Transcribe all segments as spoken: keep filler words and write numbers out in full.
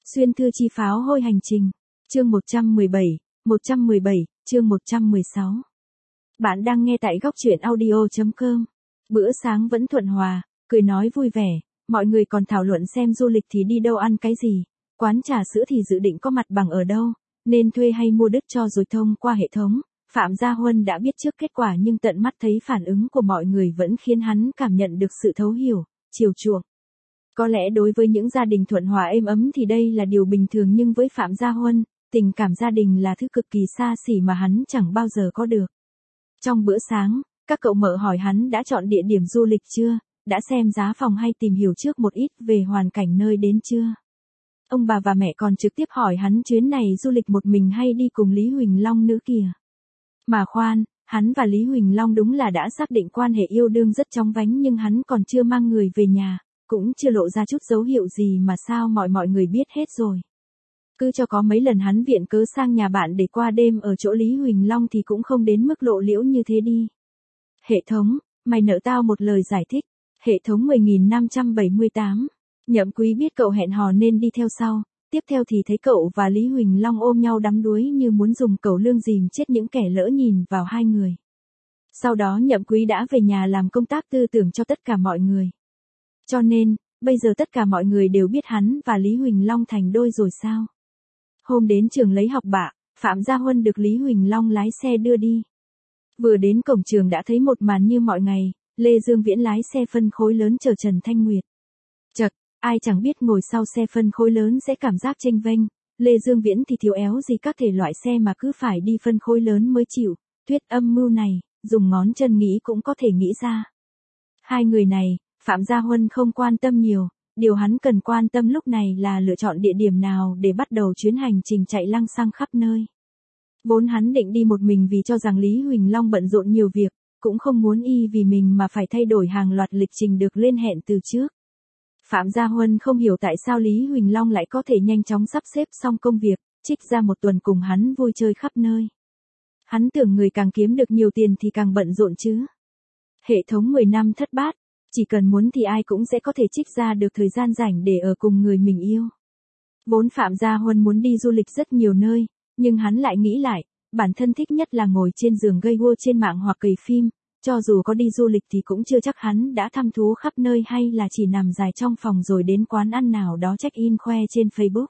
Xuyên thư chi pháo hôi hành trình. Chương một trăm mười bảy, một trăm mười bảy, chương một trăm mười sáu. Bạn đang nghe tại góc truyện audio chấm com. Bữa sáng vẫn thuận hòa, cười nói vui vẻ, mọi người còn thảo luận xem du lịch thì đi đâu ăn cái gì, quán trà sữa thì dự định có mặt bằng ở đâu, nên thuê hay mua đất cho rồi thông qua hệ thống. Phạm Gia Huân đã biết trước kết quả nhưng tận mắt thấy phản ứng của mọi người vẫn khiến hắn cảm nhận được sự thấu hiểu, chiều chuộng. Có lẽ đối với những gia đình thuận hòa êm ấm thì đây là điều bình thường, nhưng với Phạm Gia Huân, tình cảm gia đình là thứ cực kỳ xa xỉ mà hắn chẳng bao giờ có được. Trong bữa sáng, các cậu mợ hỏi hắn đã chọn địa điểm du lịch chưa, đã xem giá phòng hay tìm hiểu trước một ít về hoàn cảnh nơi đến chưa. Ông bà và mẹ còn trực tiếp hỏi hắn chuyến này du lịch một mình hay đi cùng Lý Huỳnh Long nữa kìa. Mà khoan, hắn và Lý Huỳnh Long đúng là đã xác định quan hệ yêu đương rất chóng vánh, nhưng hắn còn chưa mang người về nhà, cũng chưa lộ ra chút dấu hiệu gì mà sao mọi mọi người biết hết rồi. Cứ cho có mấy lần hắn viện cớ sang nhà bạn để qua đêm ở chỗ Lý Huỳnh Long thì cũng không đến mức lộ liễu như thế đi. Hệ thống, mày nợ tao một lời giải thích. Hệ thống mười nghìn năm trăm bảy mươi tám. Nhậm Quý biết cậu hẹn hò nên đi theo sau, tiếp theo thì thấy cậu và Lý Huỳnh Long ôm nhau đắm đuối như muốn dùng cẩu lương dìm chết những kẻ lỡ nhìn vào hai người. Sau đó Nhậm Quý đã về nhà làm công tác tư tưởng cho tất cả mọi người. Cho nên, bây giờ tất cả mọi người đều biết hắn và Lý Huỳnh Long thành đôi rồi sao. Hôm đến trường lấy học bạ, Phạm Gia Huân được Lý Huỳnh Long lái xe đưa đi. Vừa đến cổng trường đã thấy một màn như mọi ngày, Lê Dương Viễn lái xe phân khối lớn chở Trần Thanh Nguyệt. Chật, ai chẳng biết ngồi sau xe phân khối lớn sẽ cảm giác chênh vênh, Lê Dương Viễn thì thiếu éo gì các thể loại xe mà cứ phải đi phân khối lớn mới chịu, thuyết âm mưu này, dùng ngón chân nghĩ cũng có thể nghĩ ra. Hai người này, Phạm Gia Huân không quan tâm nhiều, điều hắn cần quan tâm lúc này là lựa chọn địa điểm nào để bắt đầu chuyến hành trình chạy lăng xăng khắp nơi. Vốn hắn định đi một mình vì cho rằng Lý Huỳnh Long bận rộn nhiều việc, cũng không muốn y vì mình mà phải thay đổi hàng loạt lịch trình được lên hẹn từ trước. Phạm Gia Huân không hiểu tại sao Lý Huỳnh Long lại có thể nhanh chóng sắp xếp xong công việc, trích ra một tuần cùng hắn vui chơi khắp nơi. Hắn tưởng người càng kiếm được nhiều tiền thì càng bận rộn chứ. Hệ thống mười năm thất bát, chỉ cần muốn thì ai cũng sẽ có thể trích ra được thời gian rảnh để ở cùng người mình yêu. Vốn Phạm Gia Huân muốn đi du lịch rất nhiều nơi, nhưng hắn lại nghĩ lại, bản thân thích nhất là ngồi trên giường gây guô trên mạng hoặc cày phim, cho dù có đi du lịch thì cũng chưa chắc hắn đã thăm thú khắp nơi hay là chỉ nằm dài trong phòng rồi đến quán ăn nào đó check-in khoe trên Facebook.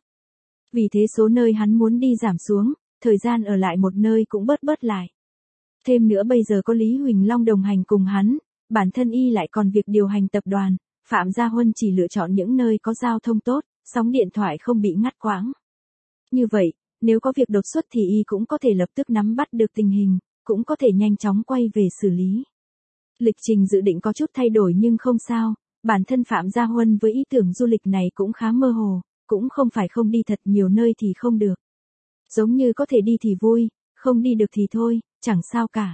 Vì thế số nơi hắn muốn đi giảm xuống, thời gian ở lại một nơi cũng bớt bớt lại. Thêm nữa bây giờ có Lý Huỳnh Long đồng hành cùng hắn, bản thân y lại còn việc điều hành tập đoàn, Phạm Gia Huân chỉ lựa chọn những nơi có giao thông tốt, sóng điện thoại không bị ngắt quãng. Như vậy, nếu có việc đột xuất thì y cũng có thể lập tức nắm bắt được tình hình, cũng có thể nhanh chóng quay về xử lý. Lịch trình dự định có chút thay đổi nhưng không sao, bản thân Phạm Gia Huân với ý tưởng du lịch này cũng khá mơ hồ, cũng không phải không đi thật nhiều nơi thì không được. Giống như có thể đi thì vui, không đi được thì thôi, chẳng sao cả.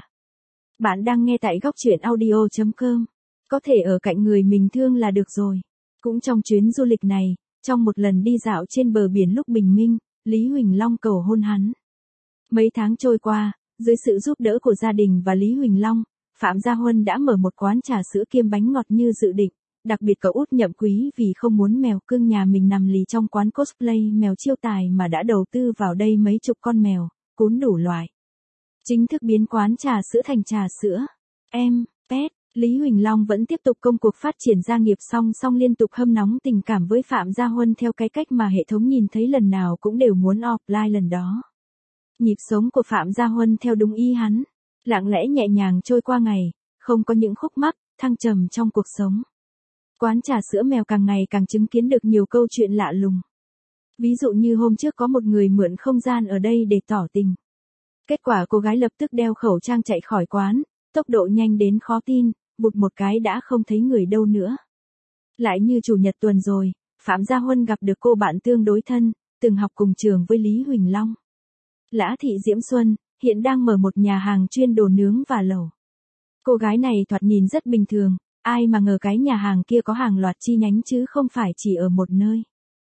Bạn đang nghe tại góc truyện audio chấm com. Có thể ở cạnh người mình thương là được rồi. Cũng trong chuyến du lịch này, trong một lần đi dạo trên bờ biển lúc bình minh, Lý Huỳnh Long cầu hôn hắn. Mấy tháng trôi qua, dưới sự giúp đỡ của gia đình và Lý Huỳnh Long, Phạm Gia Huân đã mở một quán trà sữa kiêm bánh ngọt như dự định. Đặc biệt cậu út Nhậm Quý vì không muốn mèo cưng nhà mình nằm lì trong quán cosplay mèo chiêu tài mà đã đầu tư vào đây mấy chục con mèo, cún đủ loại. Chính thức biến quán trà sữa thành trà sữa. Em, pet, Lý Huỳnh Long vẫn tiếp tục công cuộc phát triển gia nghiệp song song liên tục hâm nóng tình cảm với Phạm Gia Huân theo cái cách mà hệ thống nhìn thấy lần nào cũng đều muốn offline lần đó. Nhịp sống của Phạm Gia Huân theo đúng ý hắn, lặng lẽ nhẹ nhàng trôi qua ngày, không có những khúc mắc, thăng trầm trong cuộc sống. Quán trà sữa mèo càng ngày càng chứng kiến được nhiều câu chuyện lạ lùng. Ví dụ như hôm trước có một người mượn không gian ở đây để tỏ tình. Kết quả cô gái lập tức đeo khẩu trang chạy khỏi quán, tốc độ nhanh đến khó tin, vụt một cái đã không thấy người đâu nữa. Lại như chủ nhật tuần rồi, Phạm Gia Huân gặp được cô bạn tương đối thân, từng học cùng trường với Lý Huỳnh Long. Lã Thị Diễm Xuân, hiện đang mở một nhà hàng chuyên đồ nướng và lẩu. Cô gái này thoạt nhìn rất bình thường, ai mà ngờ cái nhà hàng kia có hàng loạt chi nhánh chứ không phải chỉ ở một nơi.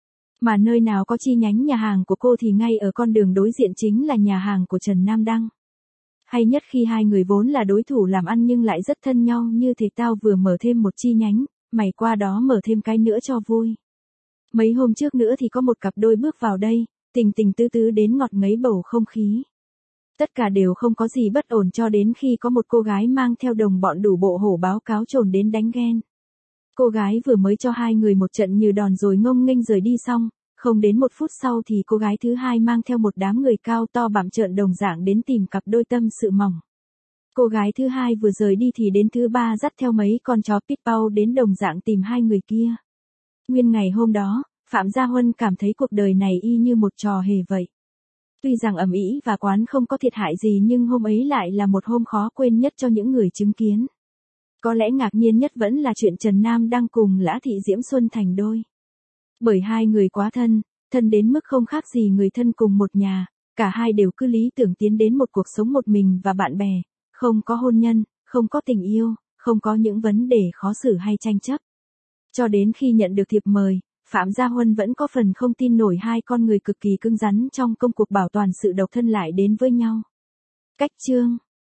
Mà nơi nào có chi nhánh nhà hàng của cô thì ngay ở con đường đối diện chính là nhà hàng của Trần Nam Đăng. Hay nhất khi hai người vốn là đối thủ làm ăn nhưng lại rất thân nhau, như thế tao vừa mở thêm một chi nhánh, mày qua đó mở thêm cái nữa cho vui. Mấy hôm trước nữa thì có một cặp đôi bước vào đây, tình tình tứ tứ đến ngọt ngấy bầu không khí. Tất cả đều không có gì bất ổn cho đến khi có một cô gái mang theo đồng bọn đủ bộ hổ báo cáo trồn đến đánh ghen. Cô gái vừa mới cho hai người một trận như đòn rồi ngông nghênh rời đi xong, không đến một phút sau thì cô gái thứ hai mang theo một đám người cao to bặm trợn đồng dạng đến tìm cặp đôi tâm sự mỏng. Cô gái thứ hai vừa rời đi thì đến thứ ba dắt theo mấy con chó pitbull đến đồng dạng tìm hai người kia. Nguyên ngày hôm đó, Phạm Gia Huân cảm thấy cuộc đời này y như một trò hề vậy. Tuy rằng ầm ĩ và quán không có thiệt hại gì nhưng hôm ấy lại là một hôm khó quên nhất cho những người chứng kiến. Có lẽ ngạc nhiên nhất vẫn là chuyện Trần Nam đang cùng Lã Thị Diễm Xuân thành đôi. Bởi hai người quá thân, thân đến mức không khác gì người thân cùng một nhà, cả hai đều cứ lý tưởng tiến đến một cuộc sống một mình và bạn bè, không có hôn nhân, không có tình yêu, không có những vấn đề khó xử hay tranh chấp. Cho đến khi nhận được thiệp mời, Phạm Gia Huân vẫn có phần không tin nổi hai con người cực kỳ cứng rắn trong công cuộc bảo toàn sự độc thân lại đến với nhau. Cách chương